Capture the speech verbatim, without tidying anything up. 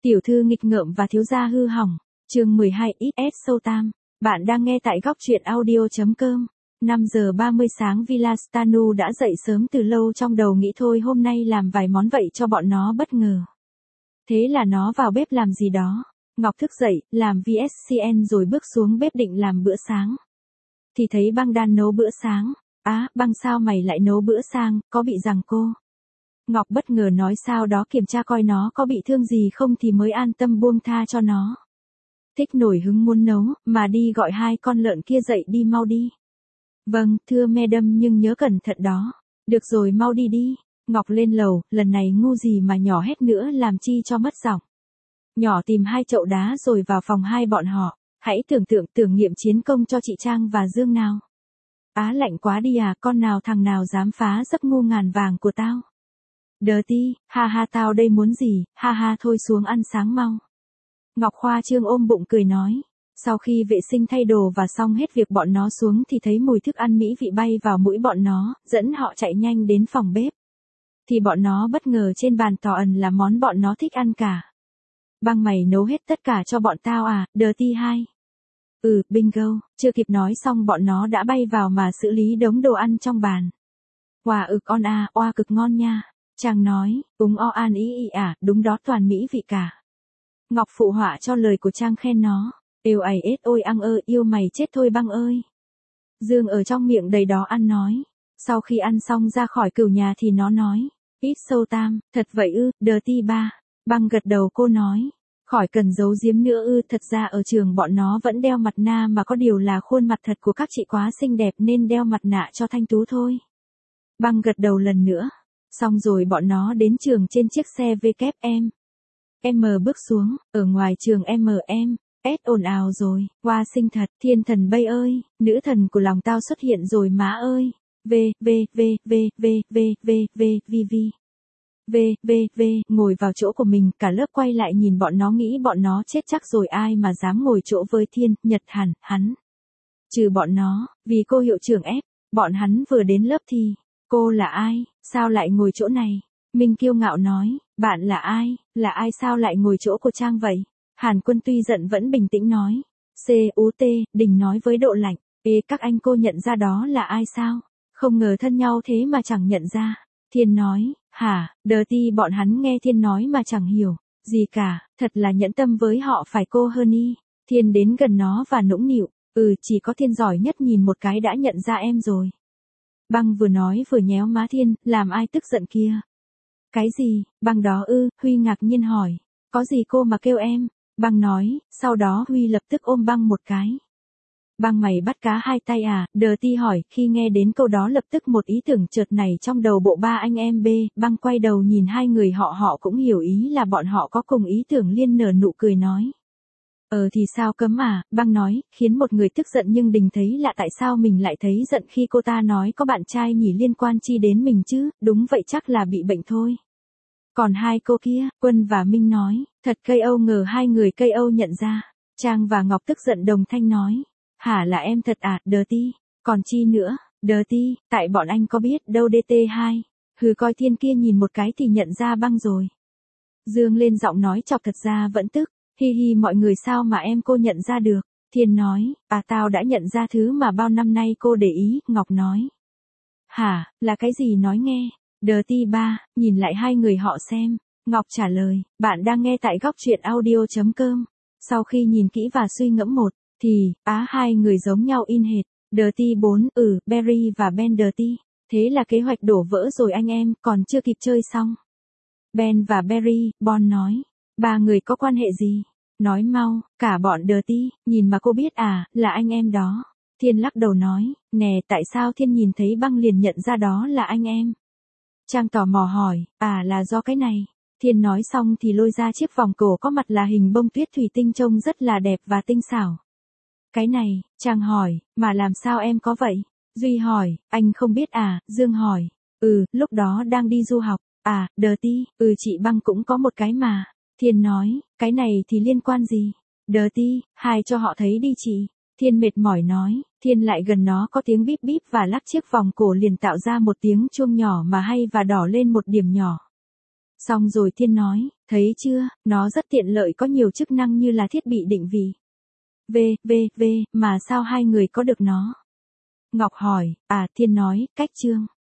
Tiểu thư nghịch ngợm và thiếu gia hư hỏng. Chương mười hai ích ét sâu tam. Bạn đang nghe tại góc truyện audio.com. năm giờ ba mươi sáng Villa Stanu đã dậy sớm từ lâu, trong đầu nghĩ thôi hôm nay làm vài món vậy cho bọn nó bất ngờ. Thế là nó vào bếp làm gì đó. Ngọc thức dậy, làm vê ét xê en rồi bước xuống bếp định làm bữa sáng. Thì thấy Băng đang nấu bữa sáng. Á, Băng sao mày lại nấu bữa sáng, có bị giằng cô? Ngọc bất ngờ nói sau đó kiểm tra coi nó có bị thương gì không thì mới an tâm buông tha cho nó. Thích nổi hứng muốn nấu, mà đi gọi hai con lợn kia dậy đi mau đi. Vâng, thưa madam, nhưng nhớ cẩn thận đó. Được rồi, mau đi đi. Ngọc lên lầu, lần này ngu gì mà nhỏ hét nữa làm chi cho mất giọng. Nhỏ tìm hai chậu đá rồi vào phòng hai bọn họ. Hãy tưởng tượng tưởng nghiệm chiến công cho chị Trang và Dương nào. Á, lạnh quá đi à, con nào thằng nào dám phá giấc ngu ngàn vàng của tao. Dirty, ha ha, tao đây muốn gì, ha ha, thôi xuống ăn sáng mau. Ngọc khoa trương ôm bụng cười nói. Sau khi vệ sinh thay đồ và xong hết việc bọn nó xuống thì thấy mùi thức ăn mỹ vị bay vào mũi bọn nó, dẫn họ chạy nhanh đến phòng bếp. Thì bọn nó bất ngờ trên bàn tỏ ẩn là món bọn nó thích ăn cả. Băng mày nấu hết tất cả cho bọn tao à, Dirty hai. Ừ, bingo, chưa kịp nói xong bọn nó đã bay vào mà xử lý đống đồ ăn trong bàn. Wow, ực on à, oa cực ngon nha. Trang nói, úng o an ý ý à, đúng đó, toàn mỹ vị cả. Ngọc phụ họa cho lời của Trang, khen nó. Yêu ầy ết ôi ăn ơ, yêu mày chết thôi Băng ơi. Dương ở trong miệng đầy đó ăn nói. Sau khi ăn xong ra khỏi cửu nhà thì nó nói. Ít sâu tam, thật vậy ư, Dirty ba. Băng gật đầu, cô nói. Khỏi cần giấu giếm nữa ư, thật ra ở trường bọn nó vẫn đeo mặt nạ mà có điều là khuôn mặt thật của các chị quá xinh đẹp nên đeo mặt nạ cho thanh tú thôi. Băng gật đầu lần nữa. Xong rồi bọn nó đến trường trên chiếc xe vê kép em. M bước xuống, ở ngoài trường em em, S ồn ào rồi, qua xinh thật, thiên thần bay ơi, nữ thần của lòng tao xuất hiện rồi má ơi. V, V, V, V, V, V, V, V, V, V. V, V, V, ngồi vào chỗ của mình, cả lớp quay lại nhìn bọn nó nghĩ bọn nó chết chắc rồi, ai mà dám ngồi chỗ với Thiên, Nhật hẳn, hắn. Trừ bọn nó, vì cô hiệu trưởng ép, bọn hắn vừa đến lớp thì, cô là ai, sao lại ngồi chỗ này? Minh kiêu ngạo nói, bạn là ai, là ai sao lại ngồi chỗ của Trang vậy? Hàn Quân tuy giận vẫn bình tĩnh nói. C U T, Đình nói với độ lạnh. Ê, các anh cô nhận ra đó là ai sao? Không ngờ thân nhau thế mà chẳng nhận ra. Thiên nói, hả, Dirty, bọn hắn nghe Thiên nói mà chẳng hiểu gì cả, thật là nhẫn tâm với họ phải cô Honey. Thiên đến gần nó và nũng nịu, ừ, chỉ có Thiên giỏi nhất nhìn một cái đã nhận ra em rồi. Băng vừa nói vừa nhéo má Thiên, làm ai tức giận kia. Cái gì, Băng đó ư, Huy ngạc nhiên hỏi. Có gì cô mà kêu em? Băng nói, sau đó Huy lập tức ôm Băng một cái. Băng mày bắt cá hai tay à, Dirty hỏi, khi nghe đến câu đó lập tức một ý tưởng chợt nảy trong đầu bộ ba anh em B, Băng quay đầu nhìn hai người họ họ cũng hiểu ý là bọn họ có cùng ý tưởng liên nở nụ cười nói. Ờ thì sao cấm à, Băng nói, khiến một người tức giận nhưng Đình thấy lạ tại sao mình lại thấy giận khi cô ta nói có bạn trai nhỉ, liên quan chi đến mình chứ, đúng vậy chắc là bị bệnh thôi. Còn hai cô kia, Quân và Minh nói, thật cây âu, ngờ hai người cây âu nhận ra. Trang và Ngọc tức giận đồng thanh nói, hả là em thật à, Dirty, còn chi nữa, Dirty, tại bọn anh có biết đâu đê tê hai, hừ coi Thiên kia nhìn một cái thì nhận ra Băng rồi. Dương lên giọng nói chọc thật ra vẫn tức, hi hi mọi người sao mà em cô nhận ra được, Thiên nói, à tao đã nhận ra thứ mà bao năm nay cô để ý, Ngọc nói. Hả, là cái gì nói nghe. Dirty ba, nhìn lại hai người họ xem. Ngọc trả lời, bạn đang nghe tại góc truyện audio.com. Sau khi nhìn kỹ và suy ngẫm một, thì, á hai người giống nhau in hệt. Dirty bốn, ừ, Barry và Ben Dirty. Thế là kế hoạch đổ vỡ rồi anh em, còn chưa kịp chơi xong. Ben và Barry, Bon nói, ba người có quan hệ gì? Nói mau, cả bọn Dirty, nhìn mà cô biết à, là anh em đó. Thiên lắc đầu nói, nè tại sao Thiên nhìn thấy Băng liền nhận ra đó là anh em? Trang tò mò hỏi, à là do cái này. Thiên nói xong thì lôi ra chiếc vòng cổ có mặt là hình bông tuyết thủy tinh trông rất là đẹp và tinh xảo. Cái này, Trang hỏi, mà làm sao em có vậy? Duy hỏi, anh không biết à, Dương hỏi, ừ, lúc đó đang đi du học, à, Dirty, ừ chị Băng cũng có một cái mà. Thiên nói, cái này thì liên quan gì? Dirty, hai cho họ thấy đi chị. Thiên mệt mỏi nói, Thiên lại gần nó có tiếng bíp bíp và lắc chiếc vòng cổ liền tạo ra một tiếng chuông nhỏ mà hay và đỏ lên một điểm nhỏ. Xong rồi Thiên nói, thấy chưa, nó rất tiện lợi, có nhiều chức năng như là thiết bị định vị. V, V, V, mà sao hai người có được nó? Ngọc hỏi, à Thiên nói, cách Trương.